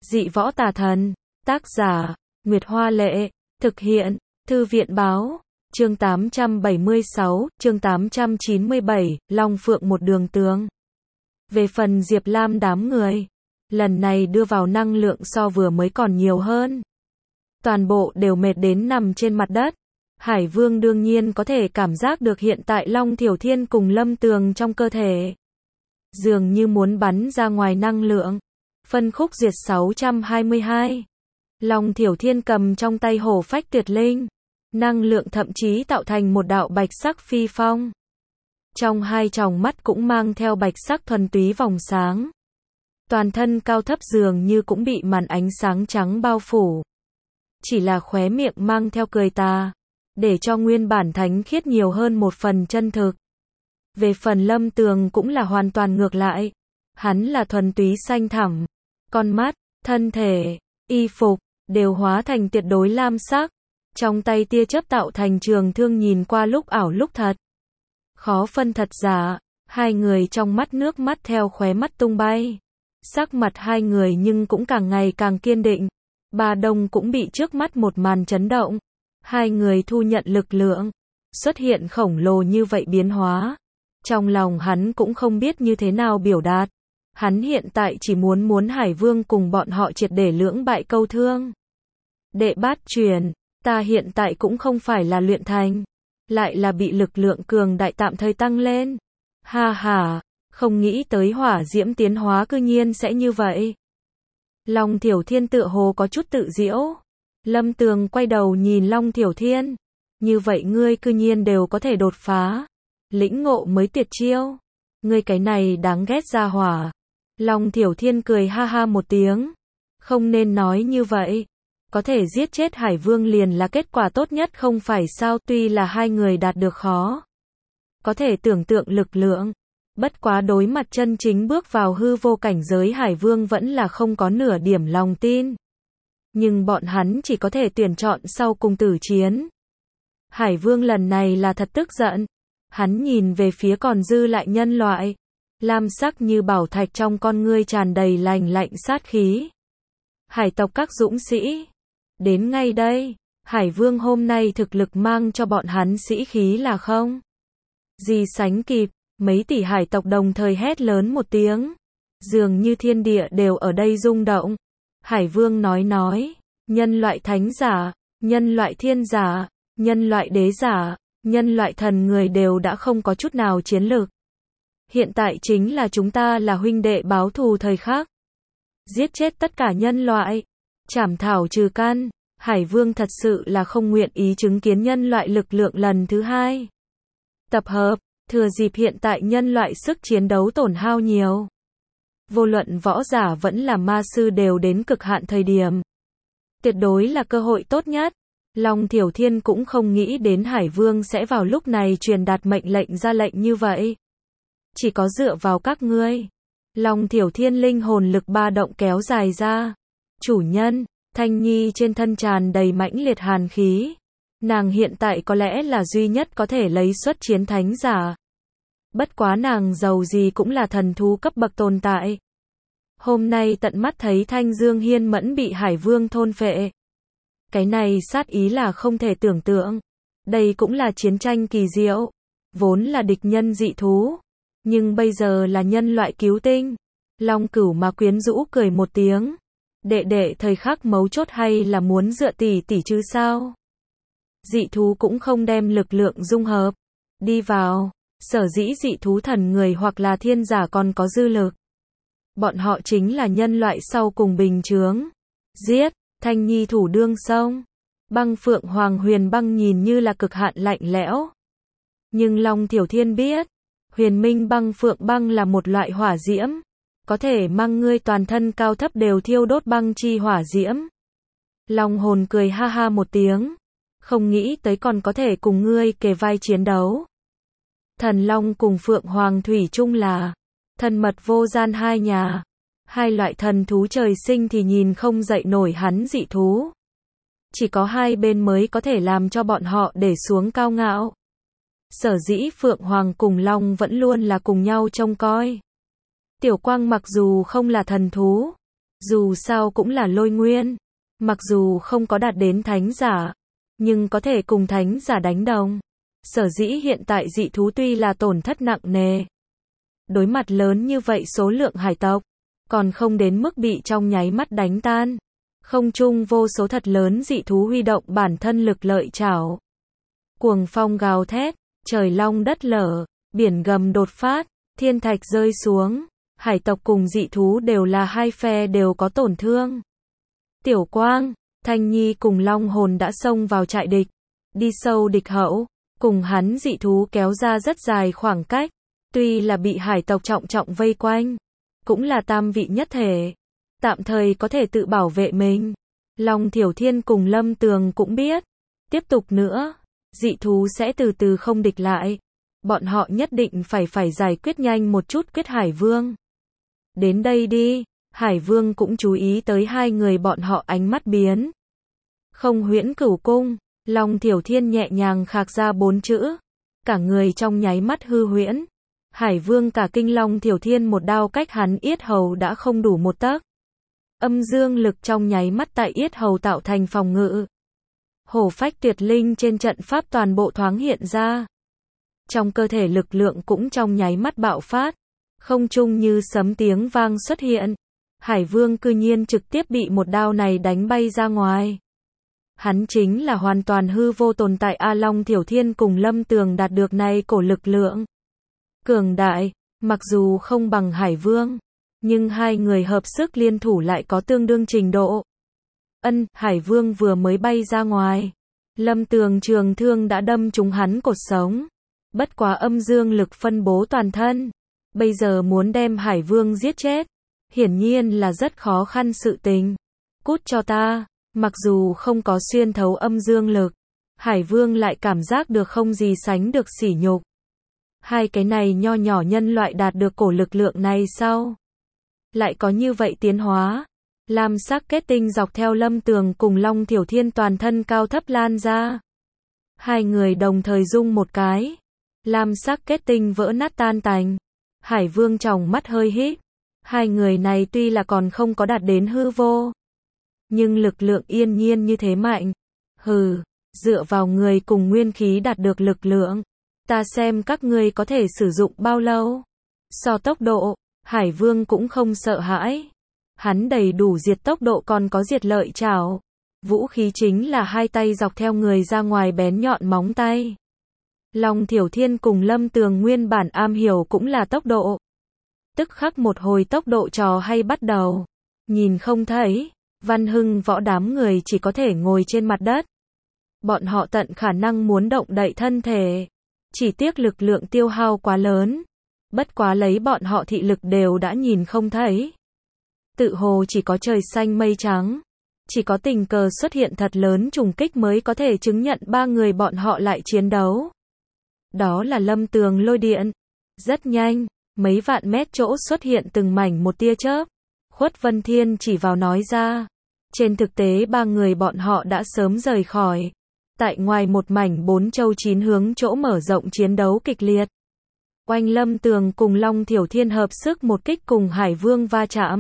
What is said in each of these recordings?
Dị võ tà thần. Tác giả, Nguyệt Hoa Lệ. Thực hiện, Thư viện Báo. Chương 876, chương 897, Long Phượng một đường tường. Về phần Diệp Lam đám người, lần này đưa vào năng lượng so vừa mới còn nhiều hơn. Toàn bộ đều mệt đến nằm trên mặt đất. Hải Vương đương nhiên có thể cảm giác được hiện tại Long Thiểu Thiên cùng Lâm Tường trong cơ thể. Dường như muốn bắn ra ngoài năng lượng. Phân khúc diệt 622. Long Thiểu Thiên cầm trong tay hổ phách tuyệt linh. Năng lượng thậm chí tạo thành một đạo bạch sắc phi phong. Trong hai tròng mắt cũng mang theo bạch sắc thuần túy vòng sáng. Toàn thân cao thấp dường như cũng bị màn ánh sáng trắng bao phủ. Chỉ là khóe miệng mang theo cười tà, để cho nguyên bản thánh khiết nhiều hơn một phần chân thực. Về phần Lâm Tường cũng là hoàn toàn ngược lại. Hắn là thuần túy xanh thẳm. Con mắt, thân thể, y phục, đều hóa thành tuyệt đối lam sắc. Trong tay tia chớp tạo thành trường thương nhìn qua lúc ảo lúc thật. Khó phân thật giả, hai người trong mắt nước mắt theo khóe mắt tung bay. Sắc mặt hai người nhưng cũng càng ngày càng kiên định. Ba Đông cũng bị trước mắt một màn chấn động. Hai người thu nhận lực lượng, xuất hiện khổng lồ như vậy biến hóa. Trong lòng hắn cũng không biết như thế nào biểu đạt. Hắn hiện tại chỉ muốn Hải Vương cùng bọn họ triệt để lưỡng bại câu thương. Đệ bát truyền, ta hiện tại cũng không phải là luyện thành, lại là bị lực lượng cường đại tạm thời tăng lên. Ha ha, không nghĩ tới hỏa diễm tiến hóa cư nhiên sẽ như vậy. Long Thiểu Thiên tựa hồ có chút tự giễu. Lâm Tường quay đầu nhìn Long Thiểu Thiên. Như vậy ngươi cư nhiên đều có thể đột phá. Lĩnh ngộ mới tuyệt chiêu. Ngươi cái này đáng ghét ra hỏa. Long Thiểu Thiên cười ha ha một tiếng. Không nên nói như vậy. Có thể giết chết Hải Vương liền là kết quả tốt nhất không phải sao, tuy là hai người đạt được khó. Có thể tưởng tượng lực lượng. Bất quá đối mặt chân chính bước vào hư vô cảnh giới Hải Vương vẫn là không có nửa điểm lòng tin. Nhưng bọn hắn chỉ có thể tuyển chọn sau cùng tử chiến. Hải Vương lần này là thật tức giận. Hắn nhìn về phía còn dư lại nhân loại. Lam sắc như bảo thạch trong con ngươi tràn đầy lạnh lạnh sát khí. Hải tộc các dũng sĩ. Đến ngay đây, Hải Vương hôm nay thực lực mang cho bọn hắn sĩ khí là không gì sánh kịp. Mấy tỷ hải tộc đồng thời hét lớn một tiếng. Dường như thiên địa đều ở đây rung động. Hải Vương nói, nhân loại thánh giả, nhân loại thiên giả, nhân loại đế giả, nhân loại thần người đều đã không có chút nào chiến lực. Hiện tại chính là chúng ta là huynh đệ báo thù thời khắc. Giết chết tất cả nhân loại, trảm thảo trừ căn. Hải Vương thật sự là không nguyện ý chứng kiến nhân loại lực lượng lần thứ hai tập hợp. Thừa dịp hiện tại nhân loại sức chiến đấu tổn hao nhiều. Vô luận võ giả vẫn là ma sư đều đến cực hạn thời điểm. Tuyệt đối là cơ hội tốt nhất. Long Thiểu Thiên cũng không nghĩ đến Hải Vương sẽ vào lúc này truyền đạt mệnh lệnh ra lệnh như vậy. Chỉ có dựa vào các ngươi. Long Thiểu Thiên linh hồn lực ba động kéo dài ra. Chủ nhân, Thanh Nhi trên thân tràn đầy mãnh liệt hàn khí. Nàng hiện tại có lẽ là duy nhất có thể lấy xuất chiến thánh giả. Bất quá nàng giàu gì cũng là thần thú cấp bậc tồn tại. Hôm nay tận mắt thấy Thanh Dương Hiên Mẫn bị Hải Vương thôn phệ. Cái này sát ý là không thể tưởng tượng. Đây cũng là chiến tranh kỳ diệu. Vốn là địch nhân dị thú. Nhưng bây giờ là nhân loại cứu tinh. Long Cửu mà quyến rũ cười một tiếng. Đệ đệ thời khắc mấu chốt hay là muốn dựa tỷ tỷ chứ sao? Dị thú cũng không đem lực lượng dung hợp đi vào. Sở dĩ dị thú thần người hoặc là thiên giả còn có dư lực. Bọn họ chính là nhân loại sau cùng bình chướng. Giết, Thanh Nhi thủ đương sông. Băng Phượng Hoàng Huyền Băng nhìn như là cực hạn lạnh lẽo. Nhưng Long Thiểu Thiên biết, Huyền Minh Băng Phượng Băng là một loại hỏa diễm. Có thể mang ngươi toàn thân cao thấp đều thiêu đốt băng chi hỏa diễm. Long hồn cười ha ha một tiếng. Không nghĩ tới còn có thể cùng ngươi kề vai chiến đấu. Thần Long cùng Phượng Hoàng thủy chung là thân mật vô gian hai nhà. Hai loại thần thú trời sinh thì nhìn không dậy nổi hắn dị thú. Chỉ có hai bên mới có thể làm cho bọn họ để xuống cao ngạo. Sở dĩ Phượng Hoàng cùng Long vẫn luôn là cùng nhau trông coi. Tiểu Quang mặc dù không là thần thú, Dù sao cũng là lôi nguyên. Mặc dù không có đạt đến thánh giả, nhưng có thể cùng thánh giả đánh đồng. Sở dĩ hiện tại dị thú tuy là tổn thất nặng nề. Đối mặt lớn như vậy số lượng hải tộc, còn không đến mức bị trong nháy mắt đánh tan. Không trung vô số thật lớn dị thú huy động bản thân lực lợi chảo. Cuồng phong gào thét, trời long đất lở, biển gầm đột phát, thiên thạch rơi xuống. Hải tộc cùng dị thú đều là hai phe đều có tổn thương. Tiểu Quang, Thanh Nhi cùng Long Hồn đã xông vào trại địch. Đi sâu địch hậu, cùng hắn dị thú kéo ra rất dài khoảng cách. Tuy là bị hải tộc trọng trọng vây quanh, cũng là tam vị nhất thể. Tạm thời có thể tự bảo vệ mình. Long Thiểu Thiên cùng Lâm Tường cũng biết. Tiếp tục nữa, dị thú sẽ từ từ không địch lại. Bọn họ nhất định phải giải quyết nhanh một chút quyết Hải Vương. Đến đây đi, Hải Vương cũng chú ý tới hai người bọn họ ánh mắt biến. Không huyễn cửu cung, Long Thiểu Thiên nhẹ nhàng khạc ra 4 chữ. Cả người trong nháy mắt hư huyễn. Hải Vương cả kinh Long Thiểu Thiên một đao cách hắn yết hầu đã không đủ một tấc. Âm dương lực trong nháy mắt tại yết hầu tạo thành phòng ngự. Hổ phách tuyệt linh trên trận pháp toàn bộ thoáng hiện ra. Trong cơ thể lực lượng cũng trong nháy mắt bạo phát. Không trung như sấm tiếng vang xuất hiện. Hải Vương cư nhiên trực tiếp bị một đao này đánh bay ra ngoài. Hắn chính là hoàn toàn hư vô tồn tại. A Long Thiểu Thiên cùng Lâm Tường đạt được này cổ lực lượng cường đại, mặc dù không bằng Hải Vương, nhưng hai người hợp sức liên thủ lại có tương đương trình độ. Hải Vương vừa mới bay ra ngoài, Lâm Tường trường thương đã đâm trúng hắn cột sống. Bất quá âm dương lực phân bố toàn thân, bây giờ muốn đem Hải Vương giết chết, hiển nhiên là rất khó khăn sự tình. Cút cho ta, mặc dù không có xuyên thấu âm dương lực, Hải Vương lại cảm giác được không gì sánh được sỉ nhục. Hai cái này nho nhỏ nhân loại đạt được cổ lực lượng này sau, lại có như vậy tiến hóa. Lam sắc kết tinh dọc theo Lâm Tường cùng Long Thiểu Thiên toàn thân cao thấp lan ra. Hai người đồng thời rung một cái. Lam sắc kết tinh vỡ nát tan tành. Hải Vương tròng mắt hơi híp. Hai người này tuy là còn không có đạt đến hư vô, nhưng lực lượng yên nhiên như thế mạnh. Hừ, dựa vào người cùng nguyên khí đạt được lực lượng, ta xem các ngươi có thể sử dụng bao lâu. So tốc độ, Hải Vương cũng không sợ hãi. Hắn đầy đủ diệt tốc độ còn có diệt lợi chảo. Vũ khí chính là hai tay dọc theo người ra ngoài bén nhọn móng tay. Long Thiểu Thiên cùng Lâm Tường nguyên bản am hiểu cũng là tốc độ. Tức khắc một hồi tốc độ trò hay bắt đầu. Nhìn không thấy, Văn Hưng Võ đám người chỉ có thể ngồi trên mặt đất. Bọn họ tận khả năng muốn động đậy thân thể. Chỉ tiếc lực lượng tiêu hao quá lớn. Bất quá lấy bọn họ thị lực đều đã nhìn không thấy. Tự hồ chỉ có trời xanh mây trắng. Chỉ có tình cờ xuất hiện thật lớn trùng kích mới có thể chứng nhận ba người bọn họ lại chiến đấu. Đó là Lâm Tường lôi điện. Rất nhanh, mấy vạn mét chỗ xuất hiện từng mảnh một tia chớp. Khuất Vân Thiên chỉ vào nói ra. Trên thực tế ba người bọn họ đã sớm rời khỏi. Tại ngoài một mảnh 4 châu 9 hướng chỗ mở rộng chiến đấu kịch liệt. Oanh Lâm Tường cùng Long Thiểu Thiên hợp sức một kích cùng Hải Vương va chạm.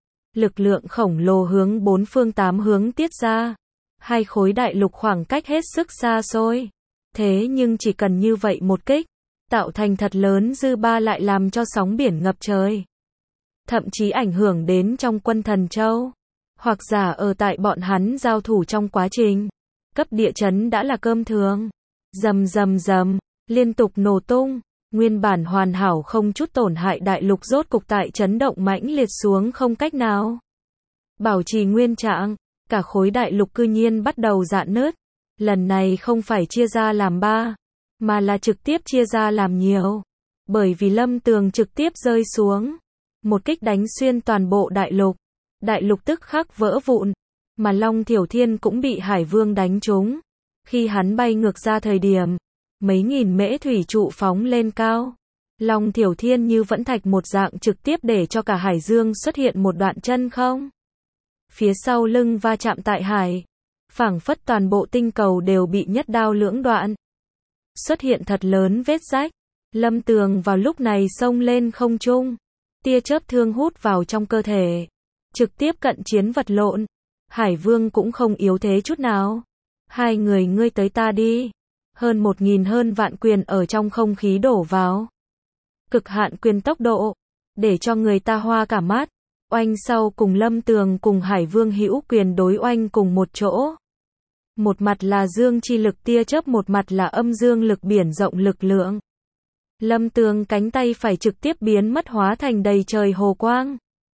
Lực lượng khổng lồ hướng 4 phương 8 hướng tiết ra. Hai khối đại lục khoảng cách hết sức xa xôi. Thế nhưng chỉ cần như vậy một kích, tạo thành thật lớn dư ba lại làm cho sóng biển ngập trời. Thậm chí ảnh hưởng đến trong quân Thần Châu. Hoặc giả ở tại bọn hắn giao thủ trong quá trình. Cấp địa chấn đã là cơm thường. Rầm rầm rầm, liên tục nổ tung. Nguyên bản hoàn hảo không chút tổn hại đại lục rốt cục tại chấn động mãnh liệt xuống không cách nào bảo trì nguyên trạng, cả khối đại lục cư nhiên bắt đầu rạn nứt. Lần này không phải chia ra làm 3, mà là trực tiếp chia ra làm nhiều. Bởi vì Lâm Tường trực tiếp rơi xuống, một kích đánh xuyên toàn bộ đại lục. Đại lục tức khắc vỡ vụn, mà Long Thiểu Thiên cũng bị Hải Vương đánh trúng. Khi hắn bay ngược ra thời điểm, mấy nghìn mễ thủy trụ phóng lên cao. Long Thiểu Thiên như vẫn thạch một dạng trực tiếp để cho cả Hải Dương xuất hiện một đoạn chân không. Phía sau lưng va chạm tại hải. Phảng phất toàn bộ tinh cầu đều bị nhất đao lưỡng đoạn. Xuất hiện thật lớn vết rách. Lâm Tường vào lúc này xông lên không trung. Tia chớp thương hút vào trong cơ thể. trực tiếp cận chiến vật lộn. Hải Vương cũng không yếu thế chút nào. Hai người ngươi tới ta đi. Hơn 1000 hơn vạn quyền ở trong không khí đổ vào. Cực hạn quyền tốc độ, để cho người ta hoa cả mắt. Oanh sau cùng Lâm Tường cùng Hải Vương hữu quyền đối oanh cùng một chỗ. Một mặt là dương chi lực tia chớp, một mặt là âm dương lực biển rộng lực lượng. Lâm Tường cánh tay phải trực tiếp biến mất hóa thành đầy trời hồ quang.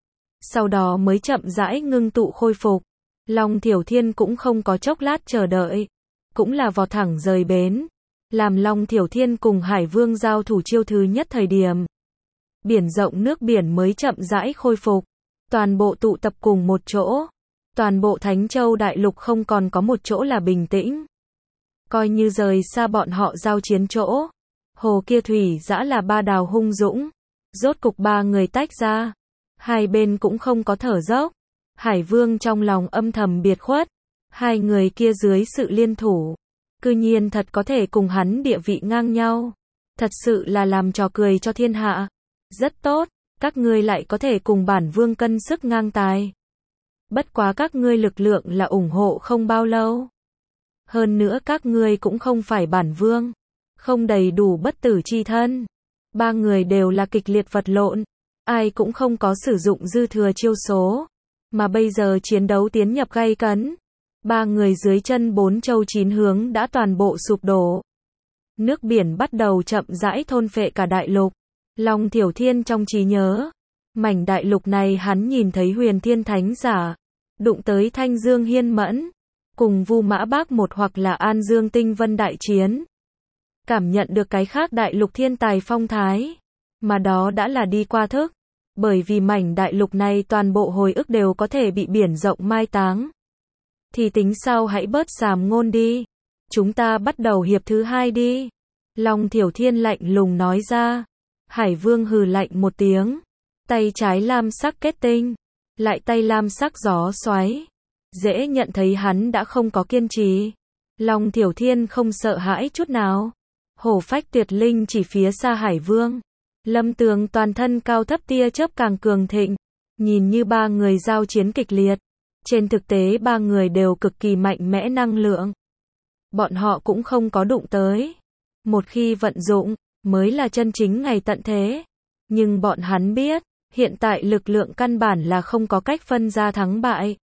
Sau đó mới chậm rãi ngưng tụ khôi phục. Long Thiểu Thiên cũng không có chốc lát chờ đợi. Cũng là vọt thẳng rời bến. Làm Long Thiểu Thiên cùng Hải Vương giao thủ chiêu thứ nhất thời điểm. Biển rộng nước biển mới chậm rãi khôi phục. Toàn bộ tụ tập cùng một chỗ. Toàn bộ Thánh Châu Đại Lục không còn có một chỗ là bình tĩnh. Coi như rời xa bọn họ giao chiến chỗ. Hồ kia thủy dã là ba đào hung dũng. Rốt cục ba người tách ra. Hai bên cũng không có thở dốc. Hải Vương trong lòng âm thầm biệt khuất. Hai người kia dưới sự liên thủ. Cư nhiên thật có thể cùng hắn địa vị ngang nhau. Thật sự là làm trò cười cho thiên hạ. Rất tốt, các ngươi lại có thể cùng bản vương cân sức ngang tài. Bất quá các ngươi lực lượng là ủng hộ không bao lâu. Hơn nữa các ngươi cũng không phải bản vương. Không đầy đủ bất tử chi thân. Ba người đều là kịch liệt vật lộn. Ai cũng không có sử dụng dư thừa chiêu số. Mà bây giờ chiến đấu tiến nhập gay cấn. Ba người dưới chân 4 châu 9 hướng đã toàn bộ sụp đổ. Nước biển bắt đầu chậm rãi thôn phệ cả đại lục. Long Thiểu Thiên trong trí nhớ. Mảnh đại lục này hắn nhìn thấy Huyền Thiên Thánh Giả. Đụng tới Thanh Dương Hiên Mẫn. Cùng Vu Mã Bác một hoặc là An Dương Tinh Vân đại chiến. Cảm nhận được cái khác đại lục thiên tài phong thái. Mà đó đã là đi qua thức. Bởi vì mảnh đại lục này toàn bộ hồi ức đều có thể bị biển rộng mai táng. Thì tính sao hãy bớt xàm ngôn đi. Chúng ta bắt đầu hiệp thứ hai đi. Long Thiểu Thiên lạnh lùng nói ra. Hải Vương hừ lạnh một tiếng. Tay trái lam sắc kết tinh. Lại tay lam sắc gió xoáy. Dễ nhận thấy hắn đã không có kiên trì. Long Thiểu Thiên không sợ hãi chút nào. Hổ phách tuyệt linh chỉ phía xa Hải Vương. Lâm Tường toàn thân cao thấp tia chớp càng cường thịnh. Nhìn như ba người giao chiến kịch liệt. Trên thực tế ba người đều cực kỳ mạnh mẽ năng lượng. Bọn họ cũng không có đụng tới. Một khi vận dụng, mới là chân chính ngày tận thế. Nhưng bọn hắn biết, hiện tại lực lượng căn bản là không có cách phân ra thắng bại.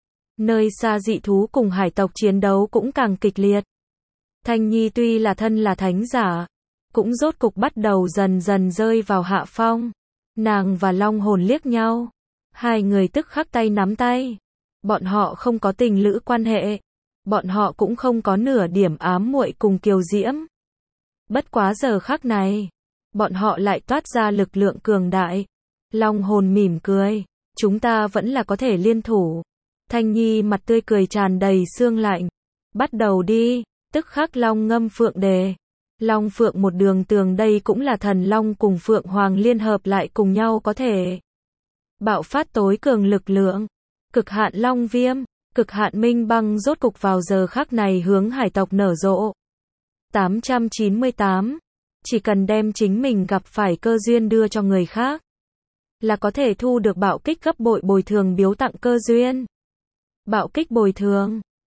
Nơi xa dị thú cùng hải tộc chiến đấu cũng càng kịch liệt. Thanh Nhi tuy là thân là thánh giả, cũng rốt cục bắt đầu dần dần rơi vào hạ phong. Nàng và Long Hồn liếc nhau. Hai người tức khắc tay nắm tay. Bọn họ không có tình lữ quan hệ. Bọn họ cũng không có nửa điểm ám muội cùng Kiều Diễm. Bất quá giờ khắc này, bọn họ lại toát ra lực lượng cường đại. Long Hồn mỉm cười. Chúng ta vẫn là có thể liên thủ. Thanh Nhi mặt tươi cười tràn đầy sương lạnh. Bắt đầu đi. Tức khắc Long ngâm phượng đề. Long phượng một đường tường, đây cũng là thần long cùng phượng hoàng liên hợp lại cùng nhau có thể bạo phát tối cường lực lượng. Cực hạn long viêm, cực hạn minh băng rốt cục vào giờ khắc này hướng hải tộc nở rộ. 898. Chỉ cần đem chính mình gặp phải cơ duyên đưa cho người khác, là có thể thu được bạo kích gấp bội bồi thường biếu tặng cơ duyên. Bạo kích bồi thường.